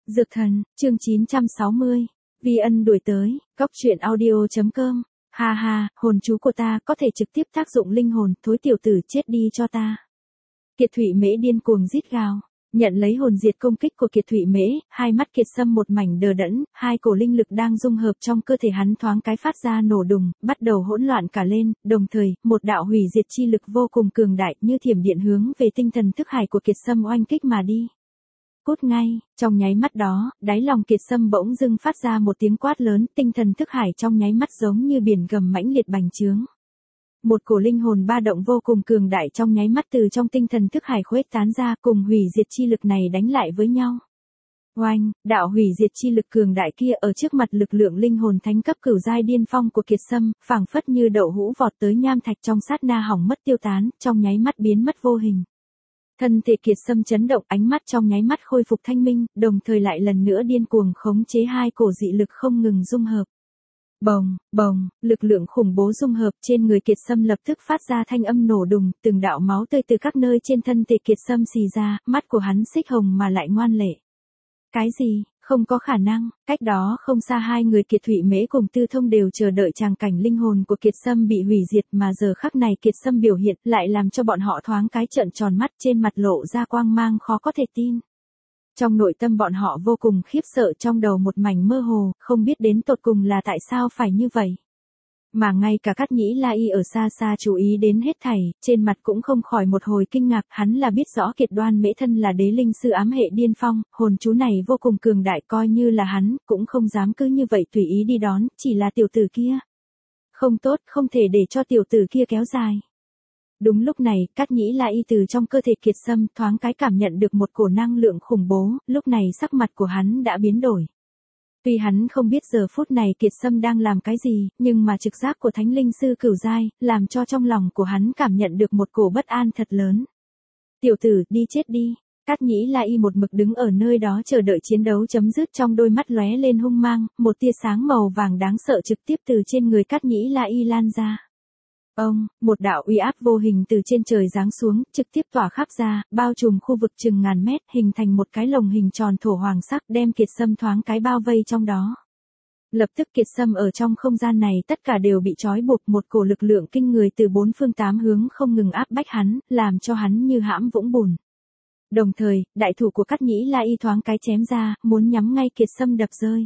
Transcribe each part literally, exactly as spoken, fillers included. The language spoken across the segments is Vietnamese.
Dược thần, chương chín trăm sáu mươi. Vi ân đuổi tới, góc truyện audio chấm com. Ha ha, hồn chú của ta có thể trực tiếp tác dụng linh hồn, thối tiểu tử chết đi cho ta. Kiệt Thụy Mễ điên cuồng rít gào, nhận lấy hồn diệt công kích của Kiệt Thụy Mễ, hai mắt Kiệt Sâm một mảnh đờ đẫn, hai cổ linh lực đang dung hợp trong cơ thể hắn thoáng cái phát ra nổ đùng, bắt đầu hỗn loạn cả lên, đồng thời, một đạo hủy diệt chi lực vô cùng cường đại như thiểm điện hướng về tinh thần thức hải của Kiệt Sâm oanh kích mà đi. Cút ngay, trong nháy mắt đó, đáy lòng Kiệt Sâm bỗng dưng phát ra một tiếng quát lớn, tinh thần thức hải trong nháy mắt giống như biển gầm mãnh liệt bành trướng. Một cổ linh hồn ba động vô cùng cường đại trong nháy mắt từ trong tinh thần thức hải khuếch tán ra, cùng hủy diệt chi lực này đánh lại với nhau. Oanh, đạo hủy diệt chi lực cường đại kia ở trước mặt lực lượng linh hồn thánh cấp cửu giai điên phong của Kiệt Sâm, phảng phất như đậu hũ vọt tới nham thạch trong sát na hỏng mất tiêu tán, trong nháy mắt biến mất vô hình. Thân thể Kiệt Sâm chấn động, ánh mắt trong nháy mắt khôi phục thanh minh, đồng thời lại lần nữa điên cuồng khống chế hai cổ dị lực không ngừng dung hợp. Bồng, bồng, lực lượng khủng bố dung hợp trên người Kiệt Sâm lập tức phát ra thanh âm nổ đùng, từng đạo máu tươi từ các nơi trên thân thể Kiệt Sâm xì ra, mắt của hắn xích hồng mà lại ngoan lệ. Cái gì, không có khả năng, cách đó không xa hai người Kiệt Thụy Mễ cùng Tư Thông đều chờ đợi tràng cảnh linh hồn của Kiệt Sâm bị hủy diệt mà giờ khắc này Kiệt Sâm biểu hiện lại làm cho bọn họ thoáng cái trợn tròn mắt, trên mặt lộ ra quang mang khó có thể tin. Trong nội tâm bọn họ vô cùng khiếp sợ, trong đầu một mảnh mơ hồ, không biết đến tột cùng là tại sao phải như vậy. Mà ngay cả Cát Nhĩ La Y ở xa xa chú ý đến hết thảy, trên mặt cũng không khỏi một hồi kinh ngạc, hắn là biết rõ Kiệt Đoan Mễ thân là đế linh sư ám hệ điên phong, hồn chú này vô cùng cường đại, coi như là hắn, cũng không dám cứ như vậy tùy ý đi đón, chỉ là tiểu tử kia. Không tốt, không thể để cho tiểu tử kia kéo dài. Đúng lúc này, Cát Nhĩ La Y từ trong cơ thể Kiệt Sâm thoáng cái cảm nhận được một cổ năng lượng khủng bố, lúc này sắc mặt của hắn đã biến đổi. Tuy hắn không biết giờ phút này Kiệt Sâm đang làm cái gì, nhưng mà trực giác của Thánh Linh Sư Cửu Giai, làm cho trong lòng của hắn cảm nhận được một cổ bất an thật lớn. Tiểu tử, đi chết đi. Cát Nhĩ La Y một mực đứng ở nơi đó chờ đợi chiến đấu chấm dứt, trong đôi mắt lóe lên hung mang, một tia sáng màu vàng đáng sợ trực tiếp từ trên người Cát Nhĩ La Y lan ra. Ông, một đạo uy áp vô hình từ trên trời giáng xuống, trực tiếp tỏa khắp ra, bao trùm khu vực chừng ngàn mét, hình thành một cái lồng hình tròn thổ hoàng sắc, đem Kiệt Sâm thoáng cái bao vây trong đó. Lập tức Kiệt Sâm ở trong không gian này tất cả đều bị trói buộc, một cổ lực lượng kinh người từ bốn phương tám hướng không ngừng áp bách hắn, làm cho hắn như hãm vũng bùn. Đồng thời, đại thủ của Cát Nhĩ La Y thoáng cái chém ra, muốn nhắm ngay Kiệt Sâm đập rơi.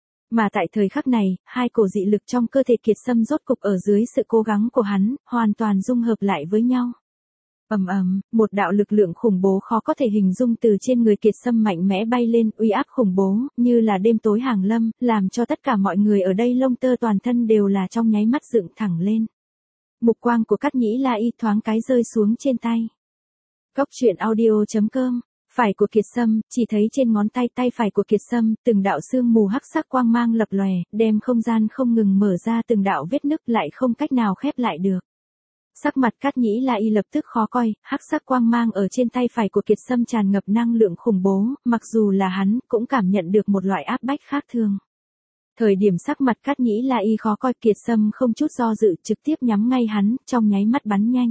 Mà tại thời khắc này, hai cổ dị lực trong cơ thể Kiệt Sâm rốt cục ở dưới sự cố gắng của hắn, hoàn toàn dung hợp lại với nhau. Ầm ầm, một đạo lực lượng khủng bố khó có thể hình dung từ trên người Kiệt Sâm mạnh mẽ bay lên, uy áp khủng bố, như là đêm tối hàng lâm, làm cho tất cả mọi người ở đây lông tơ toàn thân đều là trong nháy mắt dựng thẳng lên. Mục quang của Cát Nhĩ La Y thoáng cái rơi xuống trên tay. Góc truyện audio chấm com. Phải của Kiệt Sâm, chỉ thấy trên ngón tay tay phải của Kiệt Sâm, từng đạo sương mù hắc sắc quang mang lập lòe, đem không gian không ngừng mở ra từng đạo vết nứt lại không cách nào khép lại được. Sắc mặt Cát Nhĩ La Y lập tức khó coi, hắc sắc quang mang ở trên tay phải của Kiệt Sâm tràn ngập năng lượng khủng bố, mặc dù là hắn, cũng cảm nhận được một loại áp bách khác thường. Thời điểm sắc mặt Cát Nhĩ La Y khó coi, Kiệt Sâm không chút do dự trực tiếp nhắm ngay hắn, trong nháy mắt bắn nhanh.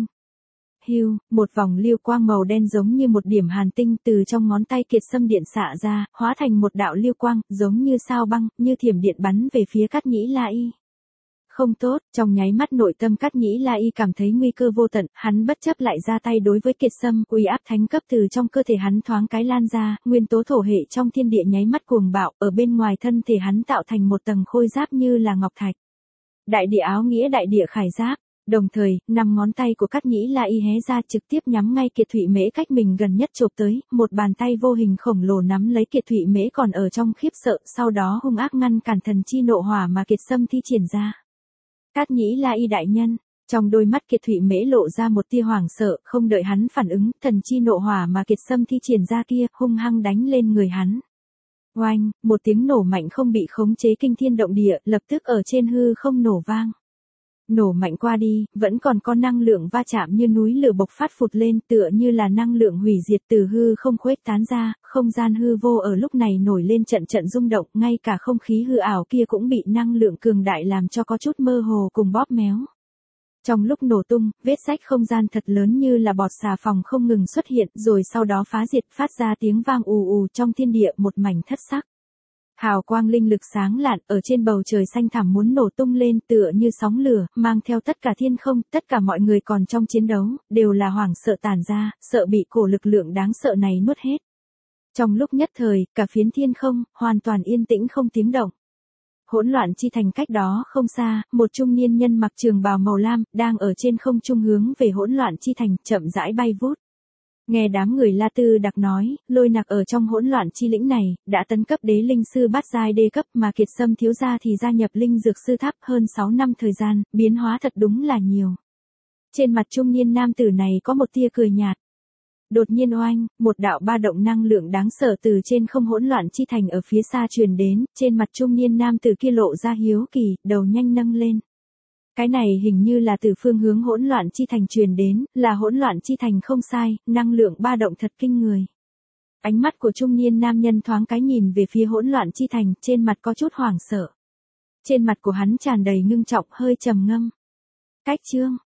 Hưu, một vòng lưu quang màu đen giống như một điểm hàn tinh từ trong ngón tay Kiệt Sâm điện xạ ra, hóa thành một đạo lưu quang, giống như sao băng, như thiểm điện bắn về phía Cát Nhĩ La Y. Không tốt, trong nháy mắt nội tâm Cát Nhĩ La Y cảm thấy nguy cơ vô tận, hắn bất chấp lại ra tay đối với Kiệt Sâm, uy áp thánh cấp từ trong cơ thể hắn thoáng cái lan ra, nguyên tố thổ hệ trong thiên địa nháy mắt cuồng bạo, ở bên ngoài thân thể hắn tạo thành một tầng khôi giáp như là ngọc thạch. Đại địa áo nghĩa đại địa khải giáp. Đồng thời, năm ngón tay của Cát Nhĩ La Y hé ra trực tiếp nhắm ngay Kiệt Thụy Mễ cách mình gần nhất chộp tới, một bàn tay vô hình khổng lồ nắm lấy Kiệt Thụy Mễ còn ở trong khiếp sợ, sau đó hung ác ngăn cản thần chi nộ hỏa mà Kiệt Sâm thi triển ra. Cát Nhĩ La Y đại nhân, trong đôi mắt Kiệt Thụy Mễ lộ ra một tia hoảng sợ, không đợi hắn phản ứng, thần chi nộ hỏa mà Kiệt Sâm thi triển ra kia, hung hăng đánh lên người hắn. Oanh, một tiếng nổ mạnh không bị khống chế kinh thiên động địa, lập tức ở trên hư không nổ vang. Nổ mạnh qua đi, vẫn còn có năng lượng va chạm như núi lửa bộc phát phụt lên, tựa như là năng lượng hủy diệt từ hư không khuếch tán ra, không gian hư vô ở lúc này nổi lên trận trận rung động, ngay cả không khí hư ảo kia cũng bị năng lượng cường đại làm cho có chút mơ hồ cùng bóp méo. Trong lúc nổ tung, vết rách không gian thật lớn như là bọt xà phòng không ngừng xuất hiện, rồi sau đó phá diệt, phát ra tiếng vang ù ù trong thiên địa một mảnh thất sắc. Hào quang linh lực sáng lạn ở trên bầu trời xanh thẳm muốn nổ tung lên tựa như sóng lửa, mang theo tất cả thiên không, tất cả mọi người còn trong chiến đấu, đều là hoảng sợ tản ra, sợ bị cổ lực lượng đáng sợ này nuốt hết. Trong lúc nhất thời, cả phiến thiên không, hoàn toàn yên tĩnh không tiếng động. Hỗn loạn chi thành cách đó không xa, một trung niên nhân mặc trường bào màu lam, đang ở trên không trung hướng về hỗn loạn chi thành, chậm rãi bay vút. Nghe đám người La Tư Đặc nói, Lôi Nặc ở trong hỗn loạn chi lĩnh này, đã tấn cấp đế linh sư bát giai đê cấp mà Kiệt Sâm thiếu gia thì gia nhập linh dược sư tháp hơn sáu năm thời gian, biến hóa thật đúng là nhiều. Trên mặt trung niên nam tử này có một tia cười nhạt. Đột nhiên oanh, một đạo ba động năng lượng đáng sợ từ trên không hỗn loạn chi thành ở phía xa truyền đến, trên mặt trung niên nam tử kia lộ ra hiếu kỳ, đầu nhanh nâng lên. Cái này hình như là từ phương hướng hỗn loạn chi thành truyền đến, là hỗn loạn chi thành không sai, năng lượng ba động thật kinh người. Ánh mắt của trung niên nam nhân thoáng cái nhìn về phía hỗn loạn chi thành, trên mặt có chút hoảng sợ. Trên mặt của hắn tràn đầy ngưng trọng hơi trầm ngâm. Cách chương